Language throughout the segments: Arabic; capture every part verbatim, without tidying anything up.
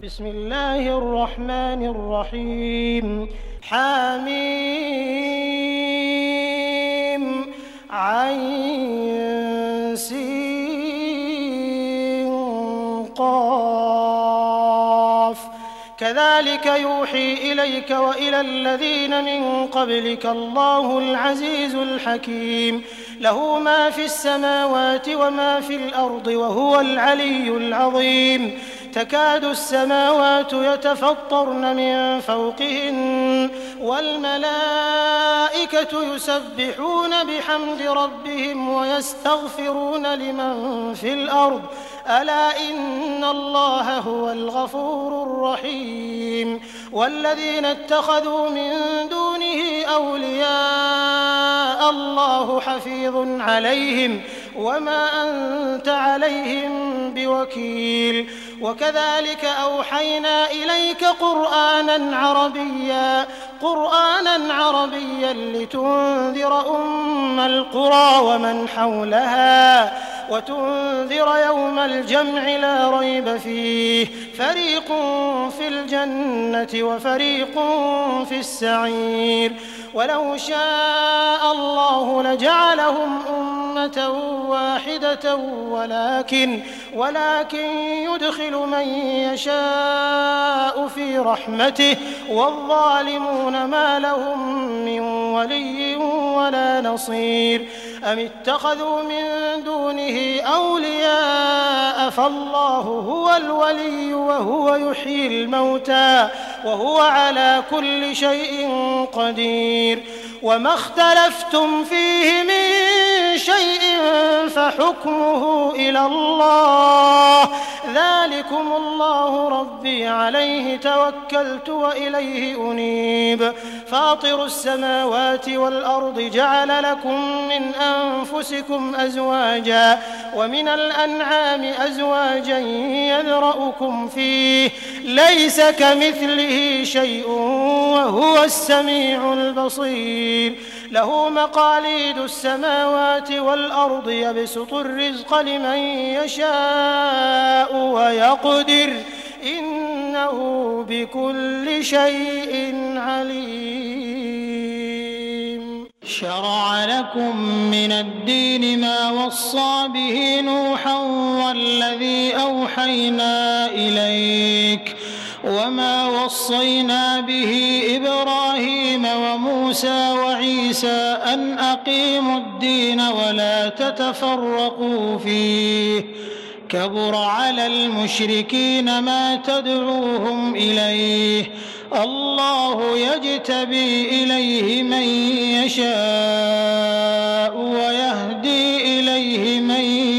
بسم الله الرحمن الرحيم حميم عين سين قاف كذلك يوحي إليك وإلى الذين من قبلك الله العزيز الحكيم له ما في السماوات وما في الأرض وهو العلي العظيم تكاد السماوات يتفطرن من فوقهن والملائكة يسبحون بحمد ربهم ويستغفرون لمن في الأرض ألا إن الله هو الغفور الرحيم والذين اتخذوا من دونه أولياء الله حفيظ عليهم وما أنت عليهم بوكيل وكذلك أوحينا إليك قرآنا عربيا قرآنا عربيا لتنذر أم القرى ومن حولها وتنذر يوم الجمع لا ريب فيه فريق في الجنة وفريق في السعير ولو شاء الله لجعلهم أمة واحدة ولكن ولكن يدخل من يشاء في رحمته والظالمون ما لهم من ولي ولا نصير أم اتخذوا من دونه أولياء فالله هو الولي وهو يحيي الموتى وهو على كل شيء قدير وما اختلفتم فيه من شيء فحكمه إلى الله ذلكم الله ربي عليه توكلت وإليه أنيب فاطر السماوات والأرض جعل لكم من أنفسكم أزواجا ومن الأنعام أزواجا يذرأكم فيه ليس كمثله شيء وهو السميع البصير له مقاليد السماوات والأرض يبسط الرزق لمن يشاء ويقدر إنه بكل شيء عليم شرع لكم من الدين ما وصى به نوحا والذي أوحينا إليك وما وصينا به إبراهيم وموسى وعيسى أن أقيموا الدين ولا تتفرقوا فيه كبر على المشركين ما تدعوهم إليه الله يجتبي إليه من يشاء ويهدي إليه من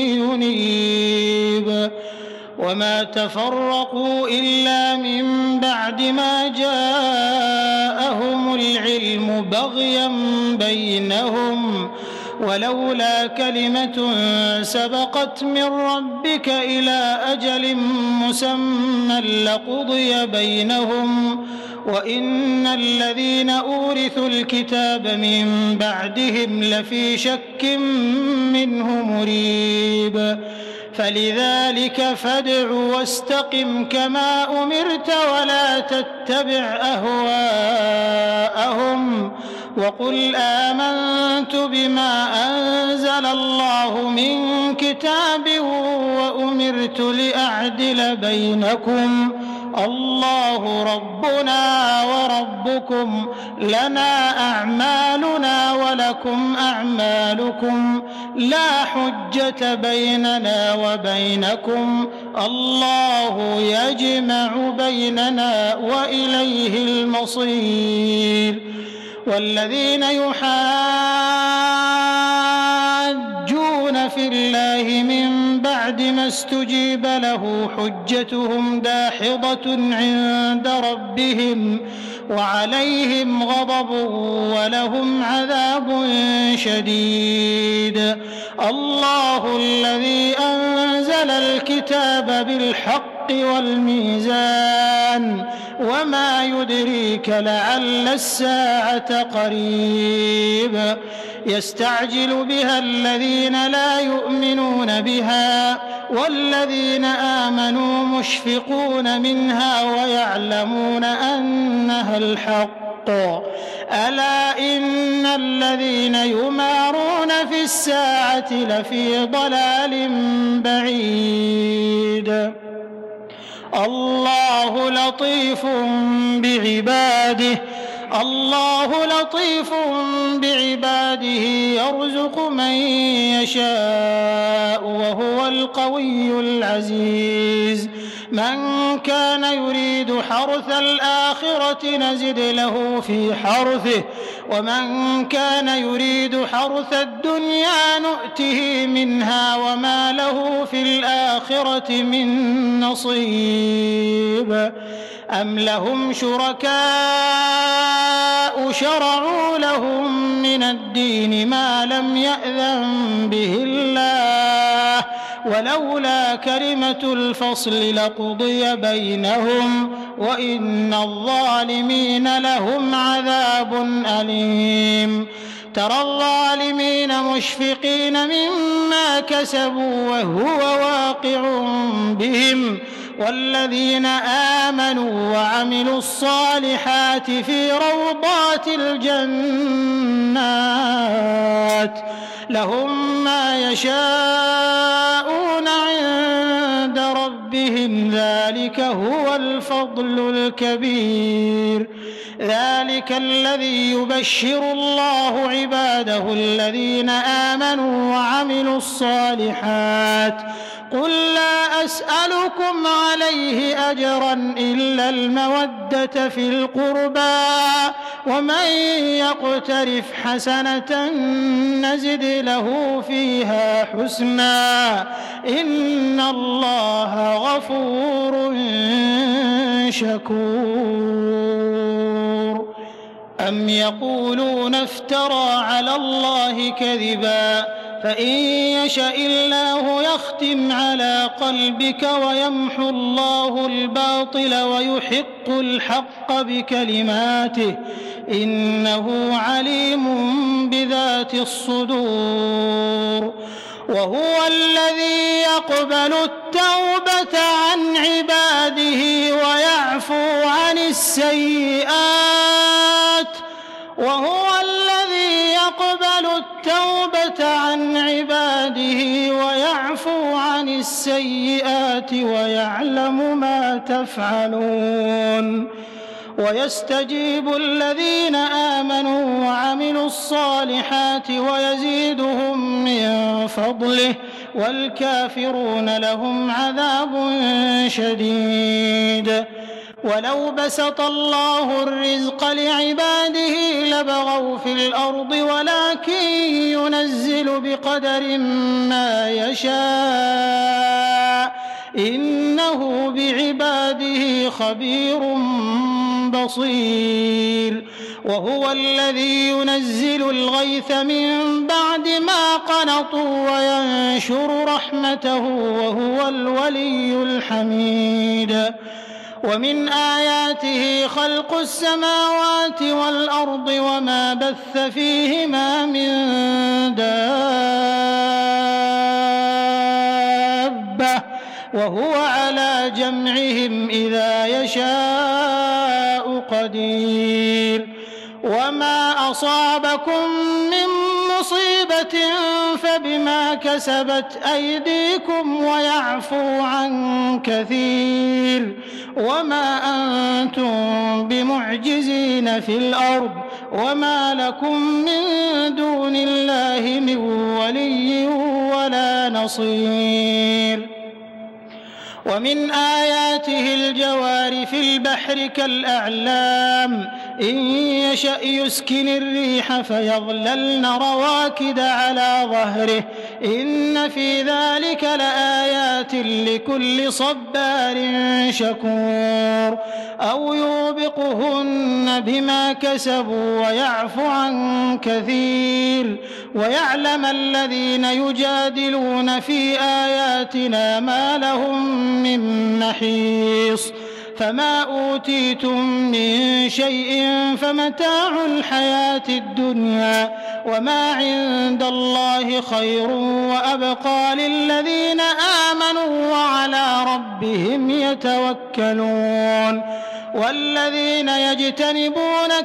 ينيب وما تفرقوا إلا من بعد ما جاءهم العلم بغيا بينهم ولولا كلمة سبقت من ربك إلى أجل مسمى لقضي بينهم وإن الذين أورثوا الكتاب من بعدهم لفي شك منه مريب فلذلك فادع واستقم كما أمرت ولا تتبع أهواءهم وقل آمنت بما أنزل الله من كتاب وأمرت لأعدل بينكم الله ربنا وربكم لنا أعمالنا ولكم أعمالكم لا حجة بيننا وبينكم الله يجمع بيننا وإليه المصير والذين يحاجون في الله من بعد ما استجيب له حجتهم داحضة عند ربهم وعليهم غضب ولهم عذاب شديد الله الذي أنزل الكتاب بالحق والميزان وما يدريك لعل الساعة قريب يستعجل بها الذين لا يؤمنون بها والذين آمنوا مشفقون منها ويعلمون أنها الحق ألا إن الذين يمارون في الساعة لفي ضلال بعيد الله لطيف بعباده الله لطيف بعباده يرزق من يشاء وهو القوي العزيز من كان يريد حرث الآخرة نزد له في حرثه ومن كان يريد حرث الدنيا نؤته منها وما له في الآخرة من نصيب أم لهم شركاء شرعوا لهم من الدين ما لم يأذن به الله ولولا كلمة الفصل لقضي بينهم وإن الظالمين لهم عذاب أليم ترى الظالمين مشفقين مما كسبوا وهو واقع بهم والذين آمنوا وعملوا الصالحات في روضات الجنات لهم ما يشاءون عند ربهم ذلك هو الفضل الكبير ذلك الذي يبشر الله عباده الذين آمنوا وعملوا الصالحات قل لا أسألكم عليه أجرا إلا المودة في القربى ومن يقترف حسنة نزد له فيها حسنا إن الله غفور شكور أم يقولون افترى على الله كذبا فإن يشاء الله يختم على قلبك ويمحو الله الباطل ويحق الحق بكلماته إنه عليم بذات الصدور وهو الذي يقبل التوبة عن عباده ويعفو عن السيئات وهو الذي يقبل التوبة عن عباده ويعفو عن السيئات ويعلم ما تفعلون ويستجيب الذين آمنوا وعملوا الصالحات ويزيدهم من فضله والكافرون لهم عذاب شديد ولو بسط الله الرزق لعباده لبغوا في الأرض ولكن ينزل بقدر ما يشاء إنه بعباده خبير بصير وهو الذي ينزل الغيث من بعد ما قنطوا وينشر رحمته وهو الولي الحميد ومن آياته خلق السماوات والأرض وما بث فيهما من دابة وهو على جمعهم إذا يشاء قدير وما أصابكم من مصيبة فبما كسبت أيديكم ويعفو عن كثير وما أنتم بمعجزين في الأرض وما لكم من دون الله من ولي ولا نصير ومن آياته الجوار في البحر كالأعلام إن يشأ يسكن الريح فيظللن رواكد على ظهره إن في ذلك لآيات لكل صبار شكور أو يوبقهن بما كسبوا ويعفو عن كثير ويعلم الذين يجادلون في آياتنا ما لهم من محيص فما أوتيتم من شيء فمتاع الحياة الدنيا وما عند الله خير وأبقى للذين آمنوا وعلى ربهم يتوكلون والذين يجتنبون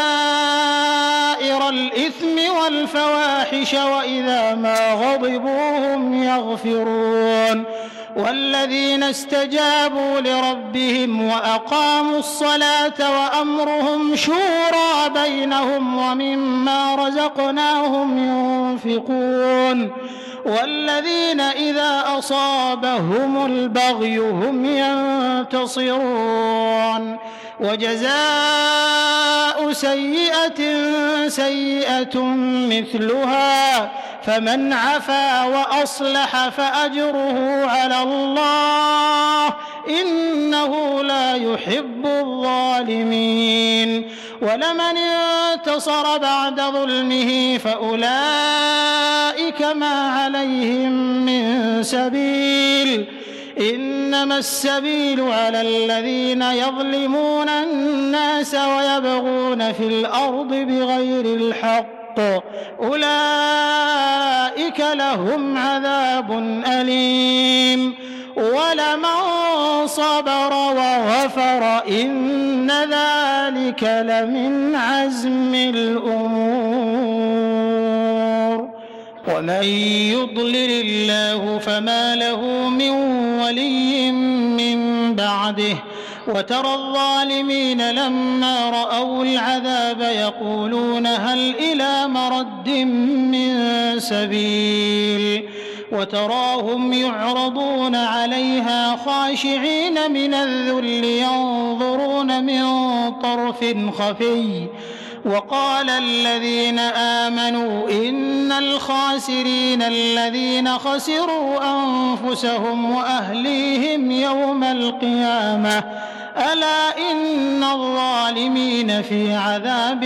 كبائر الإثم والفواحش وإذا ما غضبوا هم يغفرون والذين استجابوا لربهم وأقاموا الصلاة وأمرهم شورى بينهم ومما رزقناهم ينفقون والذين إذا أصابهم البغي هم ينتصرون وجزاء سيئة سيئة مثلها فمن عفا وأصلح فأجره على الله إنه لا يحب الظالمين ولمن انتصر بعد ظلمه فأولئك ما عليهم من سبيل إنما السبيل على الذين يظلمون الناس ويبغون في الأرض بغير الحق أولئك لهم عذاب أليم ولمن صبر وغفر إن ذلك لمن عزم الأمور ومن يضلل الله فما له من ولي من بعده وترى الظالمين لما رأوا العذاب يقولون هل إلى مرد من سبيل وتراهم يعرضون عليها خاشعين من الذل ينظرون من طرف خفي وقال الذين آمنوا إن الخاسرين الذين خسروا أنفسهم وأهليهم يوم القيامة ألا إن الظالمين في عذاب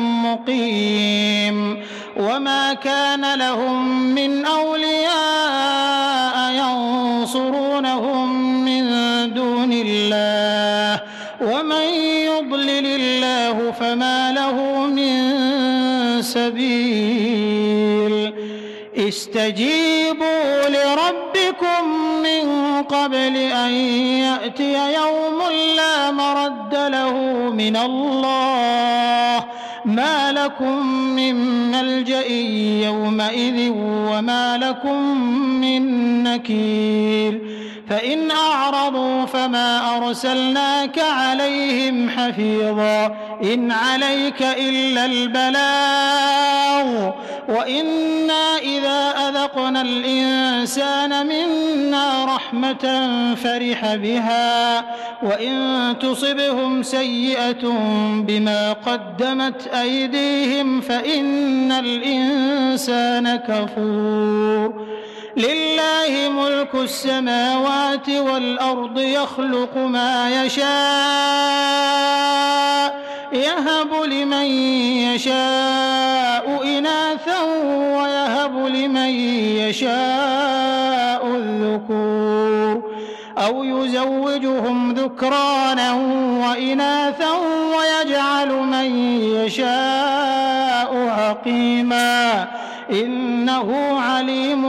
مقيم وما كان لهم من أولياء ينصرونهم من دون الله ومن يضلل الله فما له من سبيل استجيبوا لربكم من قبل أن يأتي يوم لا مرد له من الله ما لكم من ملجأ يومئذ وما لكم من نكير فإن أعرضوا فما أرسلناك عليهم حفيظا إن عليك إلا البلاغ وإنا إذا أذقنا الإنسان منا رحمة فرح بها وإن تصبهم سيئة بما قدمت أيديهم فإن الإنسان كفور لله ملك السماوات والأرض يخلق ما يشاء يهب لمن يشاء إناثا ويهب لمن يشاء الذكور أو يزوجهم ذكرانا وإناثا ويجعل من يشاء عقيما إنه عليم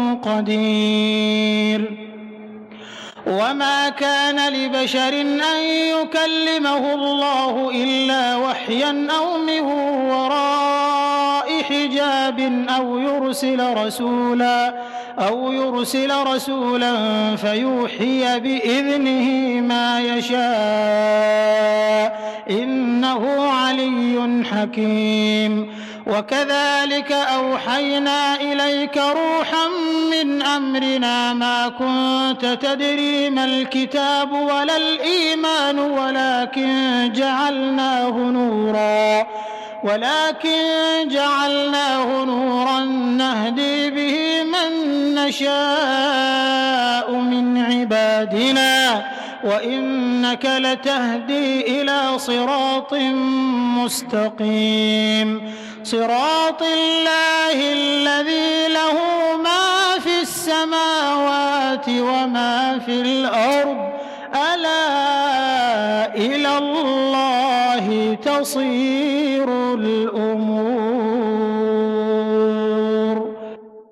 قدير وما كان لبشر أن يكلمه الله إلا وحيا أو من وراء حجاب أو يرسل رسولا أو يرسل رسولا فيوحي بإذنه ما يشاء إنه علي حكيم وكذلك أوحينا إليك روحا من أمرنا ما كنت تدري ما الكتاب ولا الإيمان ولكن جعلناه نورا ولكن جعلناه نورا نهدي به من نشاء من عبادنا وإنك لتهدي إلى صراط مستقيم صراط الله الذي له ما في السماوات وما في الأرض ألا إلى الله تصير الأمور.